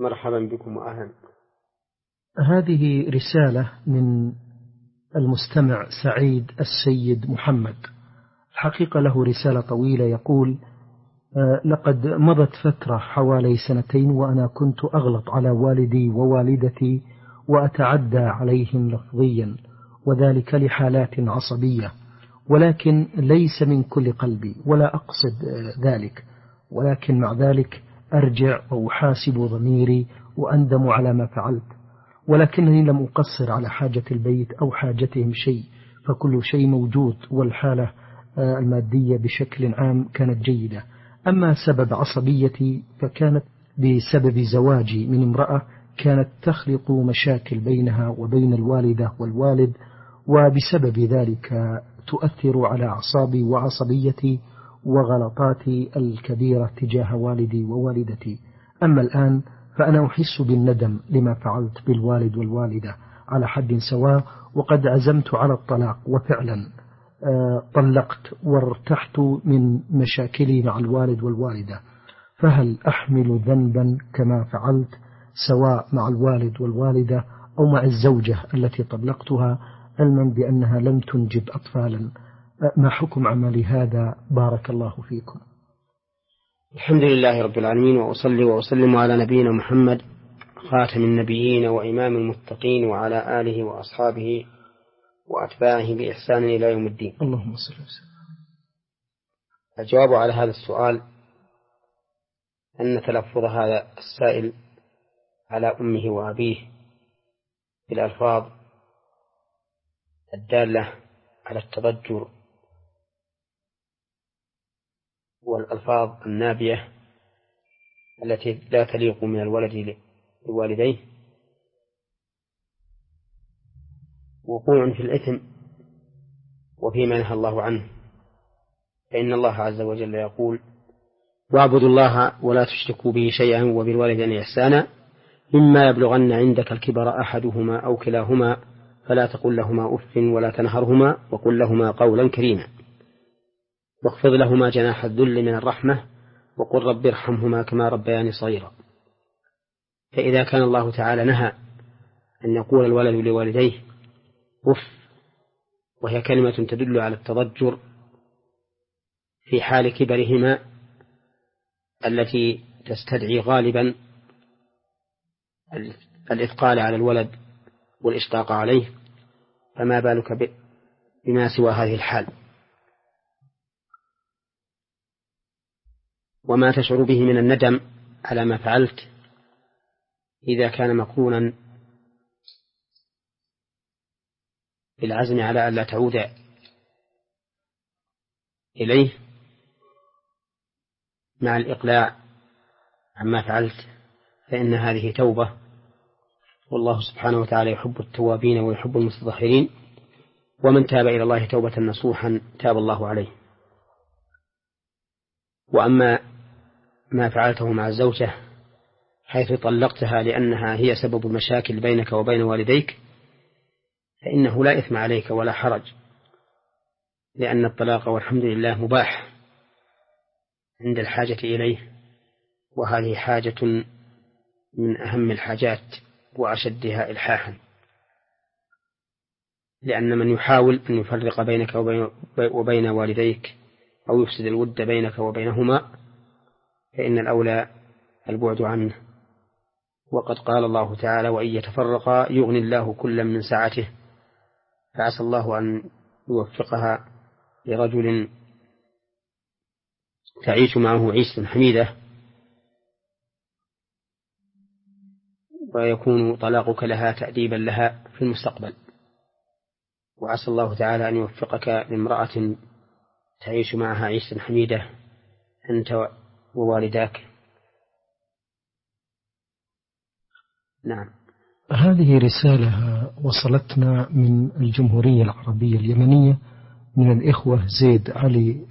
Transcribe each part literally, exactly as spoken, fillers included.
مرحبا بكم وأهلا. هذه رسالة من المستمع سعيد السيد محمد، الحقيقة له رسالة طويلة. يقول: لقد مضت فترة حوالي سنتين وأنا كنت أغلط على والدي ووالدتي وأتعدى عليهم لفظيا، وذلك لحالات عصبية، ولكن ليس من كل قلبي ولا أقصد ذلك، ولكن مع ذلك أرجع وأحاسب ضميري وأندم على ما فعلت، ولكنني لم أقصر على حاجة البيت أو حاجتهم شيء، فكل شيء موجود، والحالة المادية بشكل عام كانت جيدة. أما سبب عصبيتي فكانت بسبب زواجي من امرأة كانت تخلق مشاكل بينها وبين الوالدة والوالد، وبسبب ذلك تؤثر على أعصابي وعصبيتي وغلطاتي الكبيرة تجاه والدي ووالدتي. أما الآن فأنا أحس بالندم لما فعلت بالوالد والوالدة على حد سواء، وقد عزمت على الطلاق، وفعلا طلقت وارتحت من مشاكلي مع الوالد والوالدة. فهل أحمل ذنبا كما فعلت سواء مع الوالد والوالدة أو مع الزوجة التي طلقتها، علما بأنها لم تنجب أطفالا؟ ما حكم عملي هذا؟ بارك الله فيكم. الحمد لله رب العالمين، وأصلي وأسلم على نبينا محمد خاتم النبيين وإمام المتقين، وعلى آله وأصحابه وأتباعه بإحسان إلى يوم الدين. اللهم صل وسلم. الجواب على هذا السؤال أن تلفظ هذا السائل على أمه وأبيه بالألفاظ الدالة على التضجر والألفاظ النابية التي لا تليق من الولد لوالديه وقوع في الإثم وفيما نهى الله عنه، فإن الله عز وجل يقول: واعبدوا الله ولا تشركوا به شيئا وبالوالدين إحسانا إما يبلغن عندك الكبر أحدهما أو كلاهما فلا تقل لهما أف ولا تنهرهما وقل لهما قولا كريما واخفض لهما جناح الذل من الرحمة وقل رب ارحمهما كما ربياني صغيرا. فإذا كان الله تعالى نهى أن يقول الولد لوالديه أف، وهي كلمة تدل على التضجر في حال كبرهما التي تستدعي غالبا الإثقال على الولد والإشفاق عليه، فما بالك بما سوى هذه الحال؟ وما تشعر به من الندم على ما فعلت إذا كان مقرونا بالعزم على أن لا تعود إليه مع الإقلاع عما فعلت، فإن هذه توبة، والله سبحانه وتعالى يحب التوابين ويحب المتطهرين، ومن تاب إلى الله توبة نصوحا تاب الله عليه. وأما ما فعلته مع الزوجة حيث طلقتها لأنها هي سبب المشاكل بينك وبين والديك، فإنه لا إثم عليك ولا حرج، لأن الطلاق والحمد لله مباح عند الحاجة إليه، وهذه حاجة من أهم الحاجات وأشدها إلحاحا، لأن من يحاول أن يفرق بينك وبين والديك أو يفسد الود بينك وبينهما فإن الأولى البعد عنه. وقد قال الله تعالى: وإن يتفرقا يغني الله كلا من سعته، فعسى الله أن يوفقها لرجل تعيش معه عيشة حميدة، ويكون طلاقك لها تأديبا لها في المستقبل. وعسى الله تعالى أن يوفقك لامرأة تعيش معها عيشة حميدة أنت ووالداك. نعم. هذه رسالة وصلتنا من الجمهورية العربية اليمنية من الإخوة زيد علي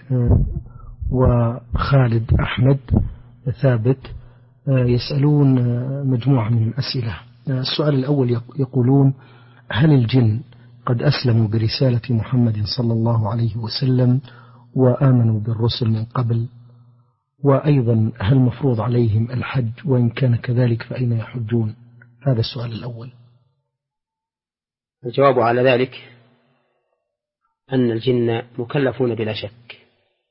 وخالد أحمد ثابت، يسألون مجموعة من الأسئلة. السؤال الأول يقولون: هل الجن قد أسلموا برسالة محمد صلى الله عليه وسلم وآمنوا بالرسل من قبل؟ وأيضا هل مفروض عليهم الحج؟ وإن كان كذلك فأين يحجون؟ هذا السؤال الأول. الجواب على ذلك أن الجن مكلفون بلا شك،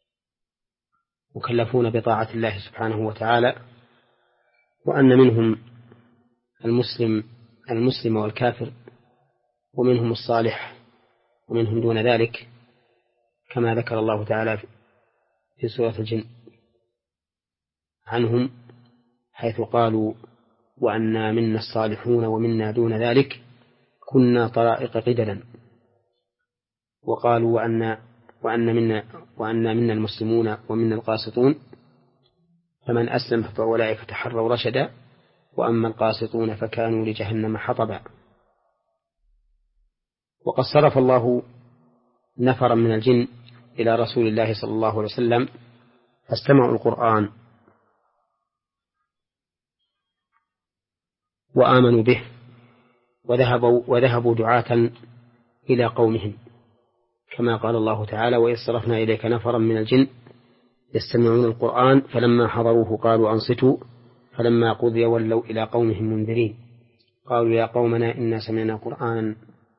مكلفون بطاعة الله سبحانه وتعالى، وأن منهم المسلم المسلم والكافر، ومنهم الصالح ومنهم دون ذلك، كما ذكر الله تعالى في سورة الجن عنهم حيث قالوا وأنا منا الصالحون ومنا دون ذلك كنا طرائق قددا، وقالوا وأن وأن منا وأن منا المسلمون ومنا القاسطون فمن أسلم فأولئك تحروا رشدا وأما القاسطون فكانوا لجهنم حطبا. وقد صرف الله نفرا من الجن إلى رسول الله صلى الله عليه وسلم فاستمعوا القرآن وآمنوا به وذهبوا, وذهبوا دعاة إلى قومهم، كما قال الله تعالى وإذ صرفنا إليك نفرا من الجن يستمعون القرآن فلما حضروه قالوا أنصتوا فلما قضي ولوا إلى قومهم منذرين قالوا يا قومنا إنا سمعنا قرآنا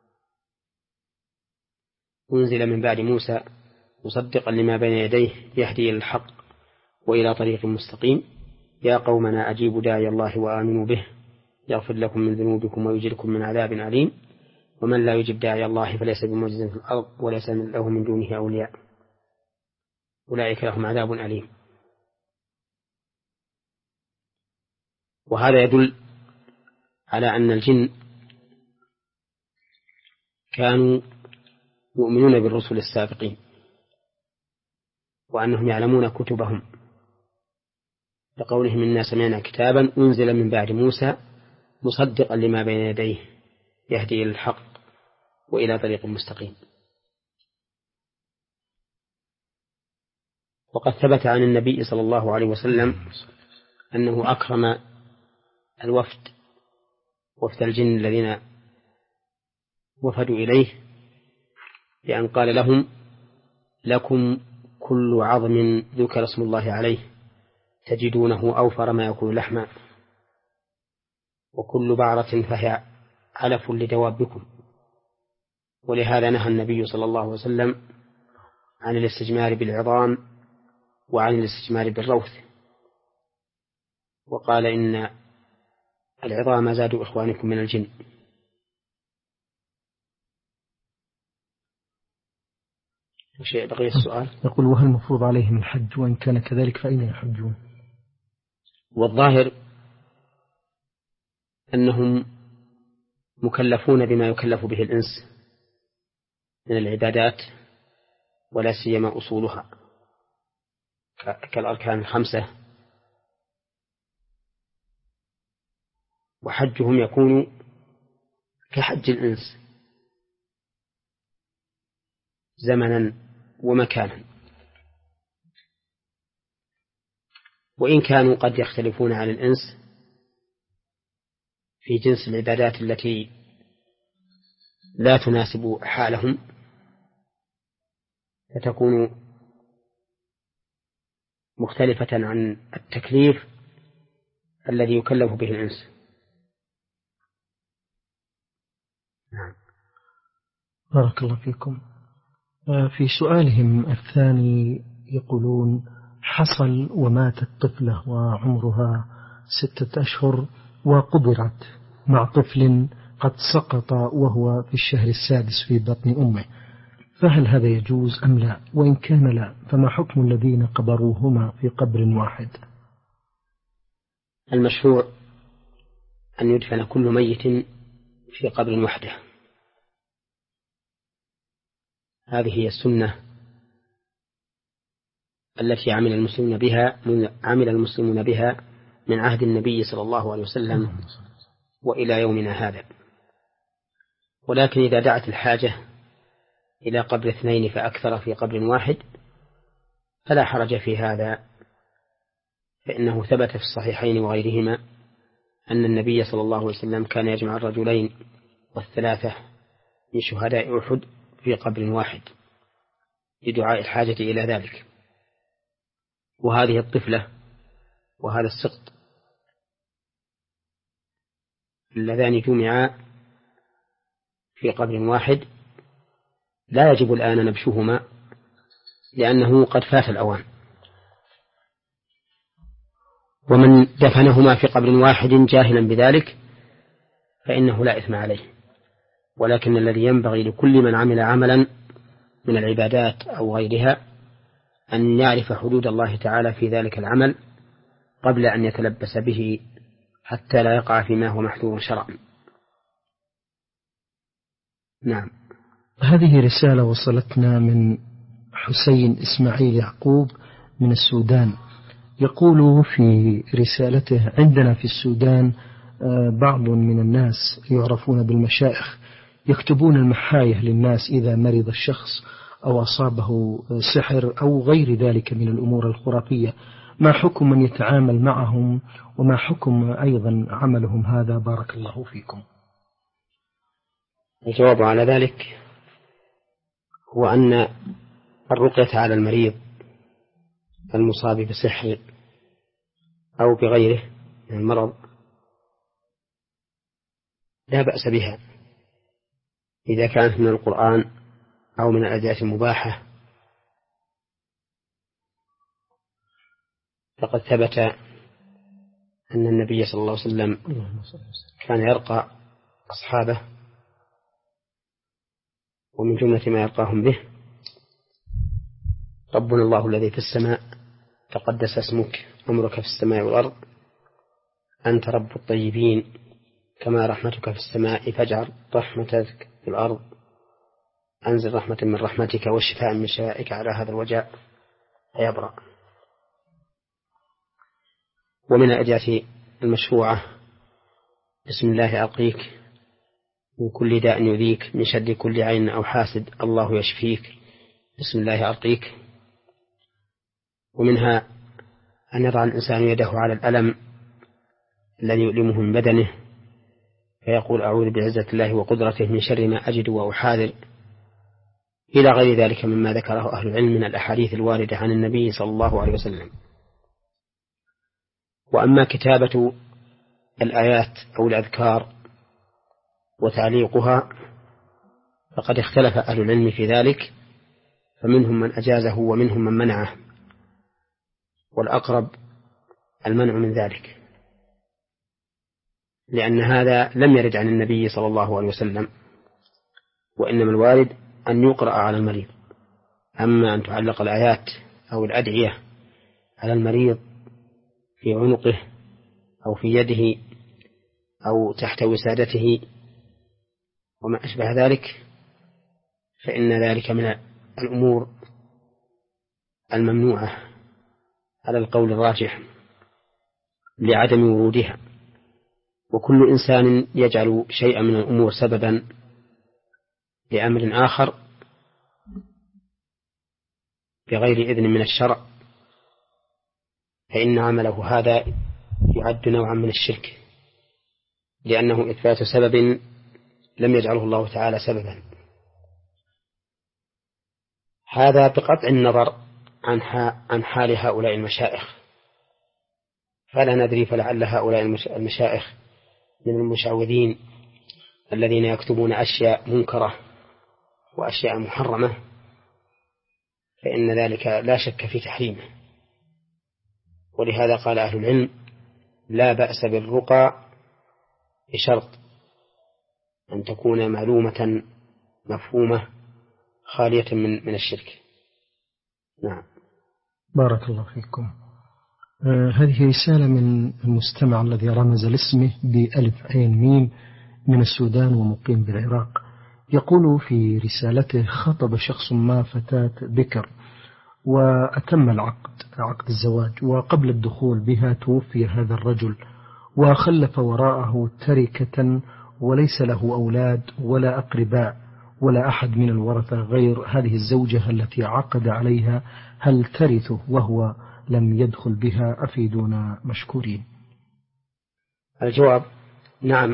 أنزل من بعد موسى مصدقا لما بين يديه يهدي إلى الحق وإلى طريق مستقيم يا قومنا أجيبوا داعي الله وآمنوا به يغفر لكم من ذنوبكم ويجركم من عذاب أليم ومن لا يجب داعي الله فليس بمعجز في الأرض وليس له من دونه أولياء أولئك لهم عذاب أليم. وهذا يدل على أن الجن كانوا يؤمنون بالرسل السابقين وأنهم يعلمون كتبهم، لقولهم إنا سمعنا كتابا أنزل من بعد موسى مصدقا لما بين يديه يهدي إلى الحق وإلى طريق مستقيم. وقد ثبت عن النبي صلى الله عليه وسلم أنه أكرم الوفد وفد الجن الذين وفدوا إليه بأن قال لهم لكم كل عظم ذكر اسم الله عليه تجدونه أوفر ما يكون لحما وكل بعرة فهي علف لدوابكم. ولهذا نهى النبي صلى الله عليه وسلم عن الاستجمار بالعظام وعن الاستجمار بالروث، وقال إن العظام زاد إخوانكم من الجن. شيء بقي السؤال يقول وهل المفروض عليهم الحج؟ وإن كان كذلك فأين يحجون؟ والظاهر أنهم مكلفون بما يكلف به الإنس من العبادات ولا سيما أصولها كالأركان الخمسة، وحجهم يكون كحج الإنس زمنا ومكانا، وإن كانوا قد يختلفون عن الإنس في جنس العبادات التي لا تناسب حالهم فتكون مختلفة عن التكليف الذي يكلف به الإنس. نعم. بارك الله فيكم. في سؤالهم الثاني يقولون حصل وماتت طفلة وعمرها ستة أشهر وقبرت مع طفل قد سقط وهو في الشهر السادس في بطن أمه، فهل هذا يجوز أم لا؟ وإن كان لا فما حكم الذين قبروهما في قبر واحد؟ المشروع أن يدفن كل ميت في قبر وحده، هذه هي السنة التي عمل المسلمون بها عمل المسلمون بها من عهد النبي صلى الله عليه وسلم وإلى يومنا هذا. ولكن إذا دعت الحاجة إلى قبر اثنين فأكثر في قبر واحد فلا حرج في هذا، فإنه ثبت في الصحيحين وغيرهما أن النبي صلى الله عليه وسلم كان يجمع الرجلين والثلاثة من شهداء أحد في قبر واحد لدعاء الحاجة إلى ذلك. وهذه الطفلة وهذا السقط اللذان جمعا في قبر واحد لا يجب الآن نبشهما لأنه قد فات الأوان. ومن دفنهما في قبر واحد جاهلا بذلك فإنه لا إثم عليه، ولكن الذي ينبغي لكل من عمل عملا من العبادات أو غيرها أن يعرف حدود الله تعالى في ذلك العمل قبل أن يتلبس به حتى لا يقع فيما هو محذور شرعا. نعم. هذه رسالة وصلتنا من حسين إسماعيل يعقوب من السودان، يقول في رسالته: عندنا في السودان بعض من الناس يعرفون بالمشائخ يكتبون المحاية للناس إذا مرض الشخص أو أصابه سحر أو غير ذلك من الأمور الخرافية، ما حكم من يتعامل معهم وما حكم أيضا عملهم هذا؟ بارك الله فيكم. الجواب على ذلك هو أن الرقية على المريض المصاب بسحر أو بغيره من المرض لا بأس بها إذا كانت من القرآن أو من الأدعية المباحة، فقد ثبت أن النبي صلى الله عليه وسلم كان يرقى أصحابه، ومن جملة ما يرقاهم به: ربنا الله الذي في السماء تقدس اسمك، أمرك في السماء والأرض، أنت رب الطيبين، كما رحمتك في السماء فاجعل رحمتك في الأرض، أنزل رحمة من رحمتك والشفاء من شفائك على هذا الوجاء فيبرأ. ومن الأدعية المشروعة: بسم الله أرقيك من كل داء يؤذيك، من شر كل عين أو حاسد، الله يشفيك، بسم الله أرقيك. ومنها أن يضع الإنسان يده على الألم الذي يؤلمه من بدنه فيقول: أعوذ بعزة الله وقدرته من شر ما أجد وأحاذر، إلى غير ذلك مما ذكره أهل العلم من الأحاديث الواردة عن النبي صلى الله عليه وسلم. وأما كتابة الآيات أو الأذكار وتعليقها فقد اختلف أهل العلم في ذلك، فمنهم من أجازه ومنهم من منعه، والأقرب المنع من ذلك، لأن هذا لم يرد عن النبي صلى الله عليه وسلم، وإنما الوارد أن يقرأ على المريض. أما أن تعلق الآيات أو الأدعية على المريض في عنقه أو في يده أو تحت وسادته وما أشبه ذلك فإن ذلك من الأمور الممنوعة على القول الراجح لعدم ورودها. وكل إنسان يجعل شيئا من الأمور سببا لأمر آخر بغير إذن من الشرع فإن عمله هذا يعد نوعا من الشرك، لأنه إثبات سبب لم يجعله الله تعالى سببا. هذا بقطع النظر عن حال هؤلاء المشائخ، فلا ندري، فلعل هؤلاء المشائخ من المشعوذين الذين يكتبون أشياء منكرة وأشياء محرمة، فإن ذلك لا شك في تحريمه. ولهذا قال أهل العلم: لا بأس بالرقى بشرط أن تكون معلومة مفهومة خالية من من الشرك. نعم. بارك الله فيكم. آه هذه رسالة من المستمع الذي رمز لاسمه بألف عين ميم من السودان ومقيم بالعراق، يقول في رسالته: خطب شخص ما فتاة بكر وأتم العقد عقد الزواج، وقبل الدخول بها توفي هذا الرجل وخلف وراءه تركة وليس له أولاد ولا أقرباء ولا أحد من الورثة غير هذه الزوجة التي عقد عليها، هل ترثه وهو لم يدخل بها؟ أفيدونا مشكورين. الجواب: نعم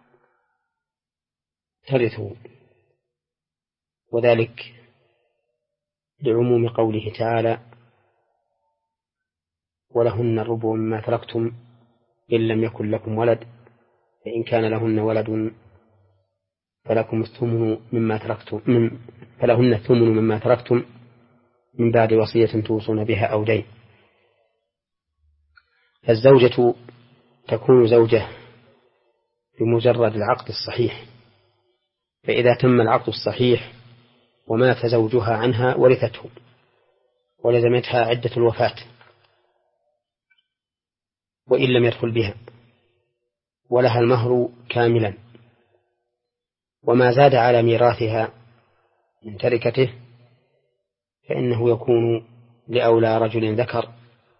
ترثه، وذلك لعموم قوله تعالى: ولهن الربع مما تركتم إن لم يكن لكم ولد فإن كان لهن ولد فلكم الثمن مما تركتم من فلهن الثمن مما تركتم من بعد وصية توصون بها أو دين. فالزوجة تكون زوجة بمجرد العقد الصحيح، فإذا تم العقد الصحيح ومات زوجها عنها ورثته ولزمتها عدة الوفاة وإن لم يدخل بها، ولها المهر كاملا، وما زاد على ميراثها من تركته فإنه يكون لأولى رجل ذكر.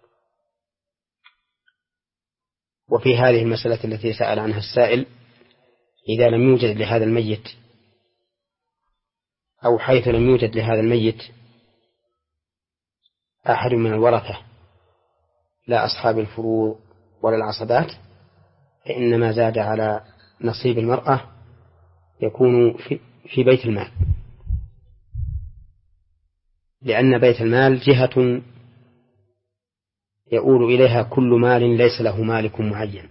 وفي هذه المسألة التي سأل عنها السائل، إذا لم يوجد لهذا الميت أو حيث لم يوجد لهذا الميت أحد من الورثة لا أصحاب الفروض ولا العصبات، فإن ما زاد على نصيب المرأة يكون في بيت المال، لأن بيت المال جهة يؤول إليها كل مال ليس له مالك معين.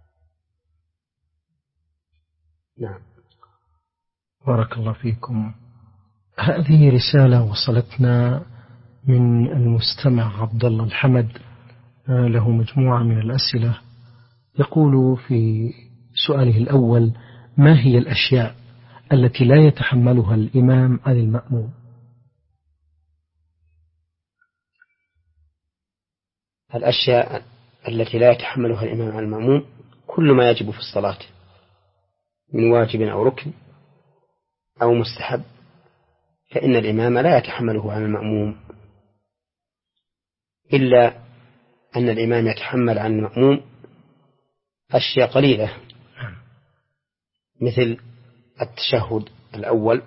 نعم. بارك الله فيكم. هذه رسالة وصلتنا من المستمع عبد الله الحمد، له مجموعة من الأسئلة. يقول في سؤاله الأول: ما هي الأشياء التي لا يتحملها الإمام عن المأموم؟ الأشياء التي لا يتحملها الإمام عن المأموم كل ما يجب في الصلاة من واجب أو ركن أو مستحب، فإن الإمام لا يتحمله عن المأموم، إلا أن الإمام يتحمل عن المأموم أشياء قليلة مثل التشهد الأول،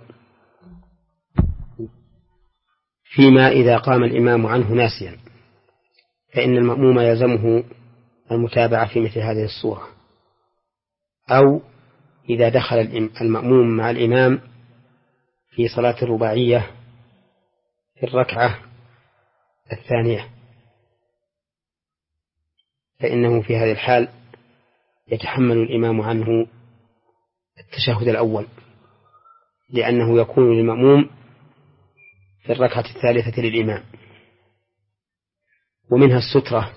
فيما إذا قام الإمام عنه ناسيا فإن المأموم يلزمه المتابعة في مثل هذه الصورة، أو إذا دخل المأموم مع الإمام في صلاة الرباعية في الركعة الثانية فإنه في هذه الحال يتحمل الإمام عنه التشهد الأول، لأنه يكون للمأموم في الركعة الثالثة للإمام. ومنها السترة،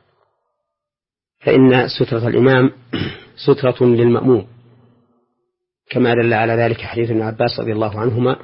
فإن سترة الإمام سترة للمأموم، كما دل على ذلك حديث ابن عباس رضي الله عنهما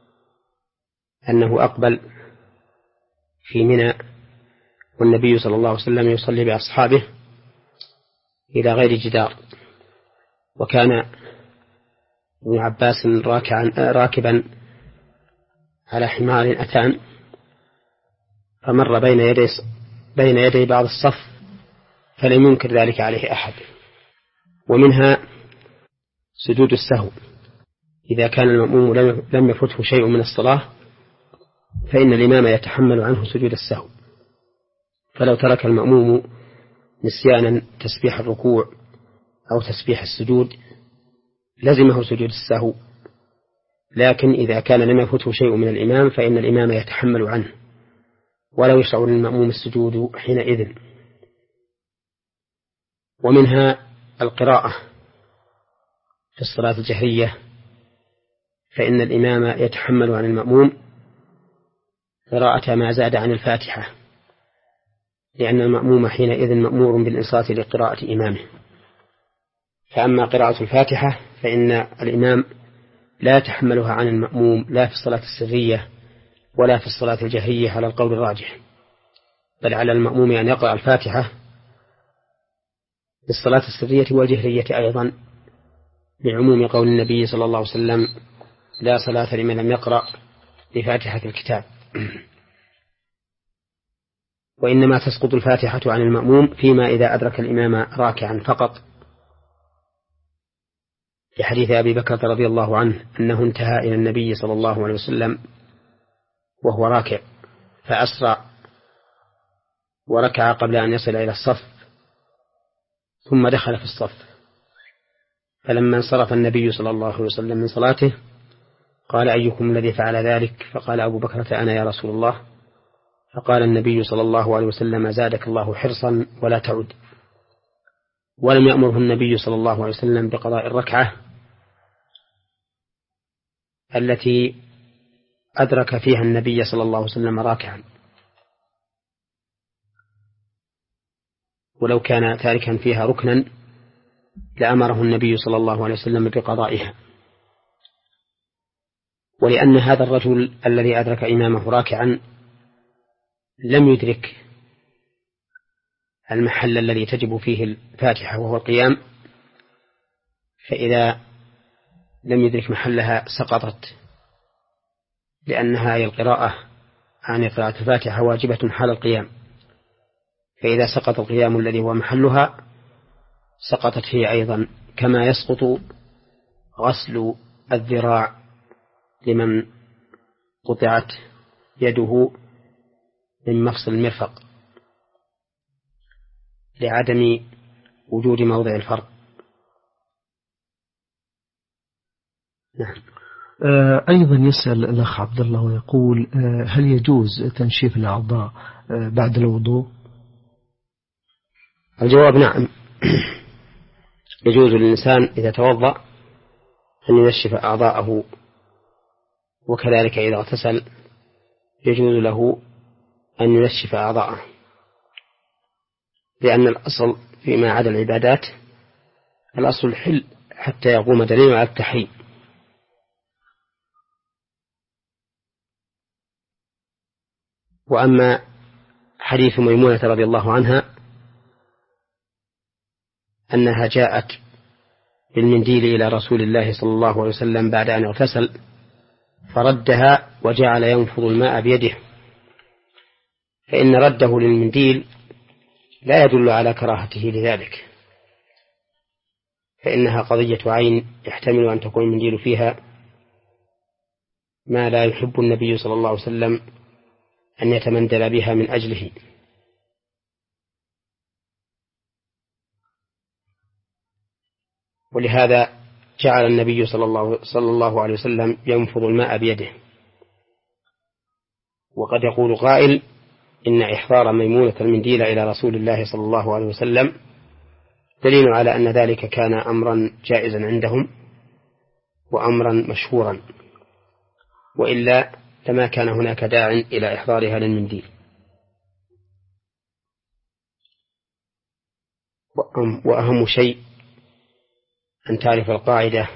أنه أقبل في منى والنبي صلى الله عليه وسلم يصلي بأصحابه إلى غير جدار، وكان ابن عباس راكعا راكبا على حمار أتان، فمر بين يدي بين يدي بعض الصف فلم ينكر ذلك عليه أحد. ومنها سجود السهو، إذا كان المأموم لم يفته شيء من الصلاة فإن الإمام يتحمل عنه سجود السهو، فلو ترك المأموم نسيانا تسبيح الركوع أو تسبيح السجود لزمه سجود السهو، لكن إذا كان لم يفته شيء من الإمام فإن الإمام يتحمل عنه ولا يشرع للمأموم السجود حينئذ. ومنها القراءة في الصلاة الجهرية، فإن الإمام يتحمل عن المأموم قراءة ما زاد عن الفاتحة، لأن المأموم حينئذ مأمور بالإنصات لقراءة إمامه. فأما قراءة الفاتحة فإن الإمام لا يتحملها عن المأموم لا في الصلاة السرية ولا في الصلاة الجهرية على القول الراجح، بل على المأموم أن يقرأ الفاتحة في الصلاة السرية والجهرية أيضا، لعموم قول النبي صلى الله عليه وسلم: لا صلاة لمن لم يقرأ بفاتحة الكتاب. وإنما تسقط الفاتحة عن المأموم فيما إذا أدرك الإمام راكعا فقط، في حديث أبي بكر رضي الله عنه أنه انتهى إلى النبي صلى الله عليه وسلم وهو راكع فأسرع وركع قبل أن يصل إلى الصف ثم دخل في الصف، فلما انصرف النبي صلى الله عليه وسلم من صلاته قال: أيكم الذي فعل ذلك؟ فقال أبو بكر: أنا يا رسول الله. فقال النبي صلى الله عليه وسلم زادك الله حرصا ولا تعد. ولم يأمره النبي صلى الله عليه وسلم بقضاء الركعة التي أدرك فيها النبي صلى الله عليه وسلم راكعا، ولو كان تاركا فيها ركنا لأمره النبي صلى الله عليه وسلم بقضائها. ولأن هذا الرجل الذي أدرك إمامه راكعا لم يدرك المحل الذي تجب فيه الفاتحة وهو القيام، فإذا لم يدرك محلها سقطت، لأنها هي القراءة عن قراءة الفاتحة واجبة حال القيام، فإذا سقط القيام الذي هو محلها سقطت هي أيضا، كما يسقط غسل الذراع لمن قطعت يده من مفصل المرفق لعدم وجود موضع الفرق. نعم. آه أيضا يسأل الأخ عبد الله ويقول آه هل يجوز تنشيف الأعضاء آه بعد الوضوء؟ الجواب نعم. يجوز للإنسان إذا توضأ أن ينشف أعضاءه، وكذلك إذا اغتسل يجوز له أن ينشف أعضاءه، لأن الأصل فيما عدا العبادات الأصل الحل حتى يقوم دليل على التحريم. وأما حديث ميمونة رضي الله عنها أنها جاءت بالمنديل إلى رسول الله صلى الله عليه وسلم بعد أن اغتسل فردها وجعل ينفض الماء بيده، فإن رده للمنديل لا يدل على كراهته لذلك، فإنها قضية عين يحتمل أن تكون المنديل فيها ما لا يحب النبي صلى الله عليه وسلم أن يتمندل بها من أجله. ولهذا جعل النبي صلى الله, صلى الله عليه وسلم ينفض الماء بيده. وقد يقول قائل إن إحضار ميمونة المنديل إلى رسول الله صلى الله عليه وسلم دليل على أن ذلك كان أمرا جائزا عندهم وأمرا مشهورا، وإلا لما كان هناك داع إلى إحضارها للمنديل. وأهم شيء أن تعرف القاعدة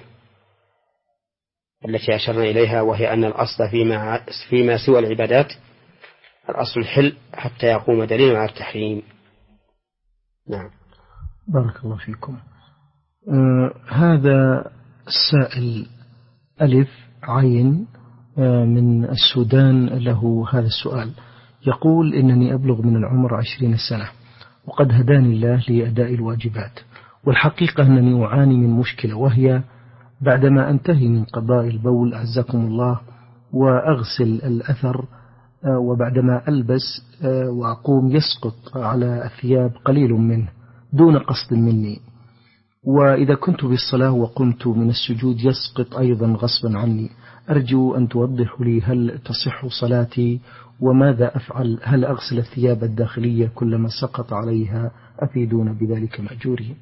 التي أشرنا إليها، وهي أن الأصل فيما, فيما سوى العبادات الأصل الحل حتى يقوم دليل على التحريم. نعم. بارك الله فيكم. آه هذا السائل ألف عين آه من السودان له هذا السؤال، يقول إنني أبلغ من العمر عشرين سنة وقد هداني الله لأداء الواجبات، والحقيقة أنني أعاني من مشكلة، وهي بعدما أنتهي من قضاء البول أعزكم الله وأغسل الأثر وبعدما ألبس وأقوم يسقط على الثياب قليل منه دون قصد مني، وإذا كنت بالصلاة وقمت من السجود يسقط أيضا غصبا عني. أرجو أن توضح لي هل تصح صلاتي وماذا أفعل؟ هل أغسل الثياب الداخلية كلما سقط عليها؟ أفيدون بذلك مأجورين.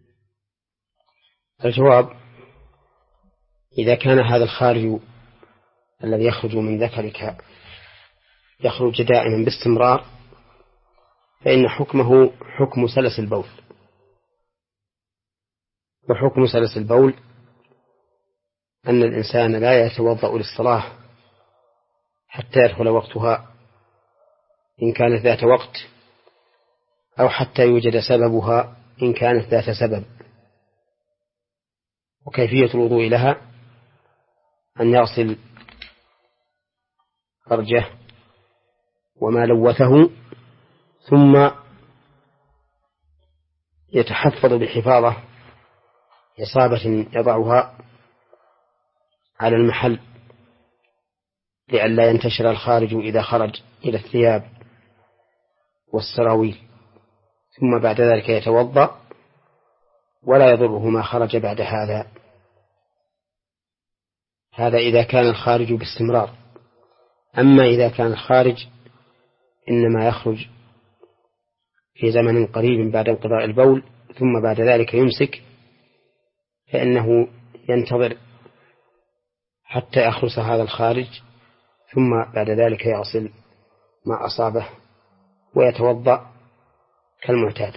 الجواب: إذا كان هذا الخارج الذي يخرج من ذكرك يخرج دائما باستمرار فإن حكمه حكم سلس البول، وحكم سلس البول أن الإنسان لا يتوضأ للصلاة حتى يدخل وقتها إن كانت ذات وقت، أو حتى يوجد سببها إن كانت ذات سبب. وكيفية الوضوء لها أن يغسل فرجه وما لوثه، ثم يتحفظ بحفاظة إصابة يضعها على المحل لئلا ينتشر الخارج إذا خرج إلى الثياب والسراويل، ثم بعد ذلك يتوضأ ولا يضره ما خرج بعد هذا. هذا إذا كان الخارج باستمرار. أما إذا كان الخارج إنما يخرج في زمن قريب بعد انقضاء البول ثم بعد ذلك يمسك، فإنه ينتظر حتى يخلص هذا الخارج، ثم بعد ذلك يغسل ما أصابه ويتوضأ كالمعتاد.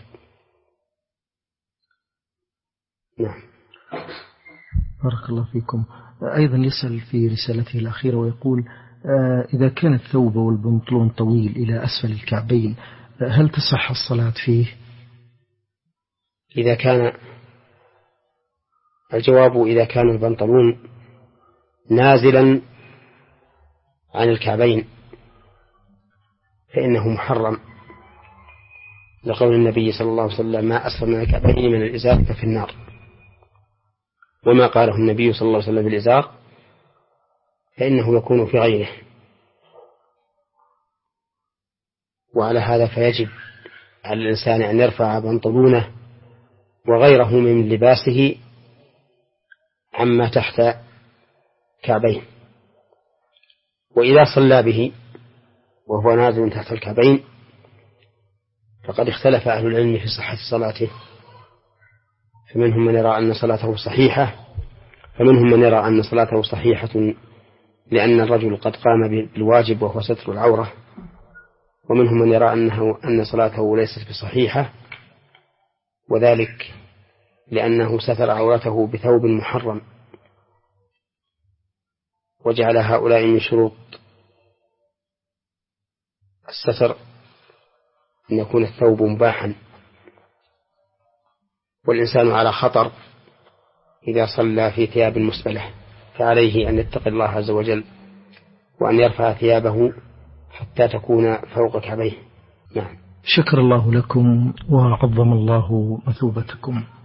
نعم. بارك الله فيكم. أيضا يسأل في رسالته الأخيرة ويقول: إذا كان الثوب والبنطلون طويل إلى أسفل الكعبين هل تصح الصلاة فيه؟ إذا كان الجواب إذا كان البنطلون نازلا عن الكعبين فإنه محرم، لقول النبي صلى الله عليه وسلم: ما أسفل من الكعبين من الإزار ففي النار. وما قاله النبي صلى الله عليه وسلم بالإزار فإنه يكون في غيره. وعلى هذا فيجب على الإنسان أن يرفع بنطلونه وغيره من لباسه عما تحت كعبين. وإذا صلى به وهو نازل تحت الكعبين فقد اختلف أهل العلم في صحة صلاته، فمنهم من يرى أن صلاته صحيحة فمنهم من يرى أن صلاته صحيحة لأن الرجل قد قام بالواجب وهو ستر العورة، ومنهم من يرى أنه أن صلاته ليست بصحيحة، وذلك لأنه ستر عورته بثوب محرم، وجعل هؤلاء من شروط الستر أن يكون الثوب مباحا. والإنسان على خطر إذا صلى في ثياب مسبلة، فعليه أن يتقي الله عز وجل وأن يرفع ثيابه حتى تكون فوق كعبيه. نعم. شكر الله لكم وعظم الله مثوبتكم.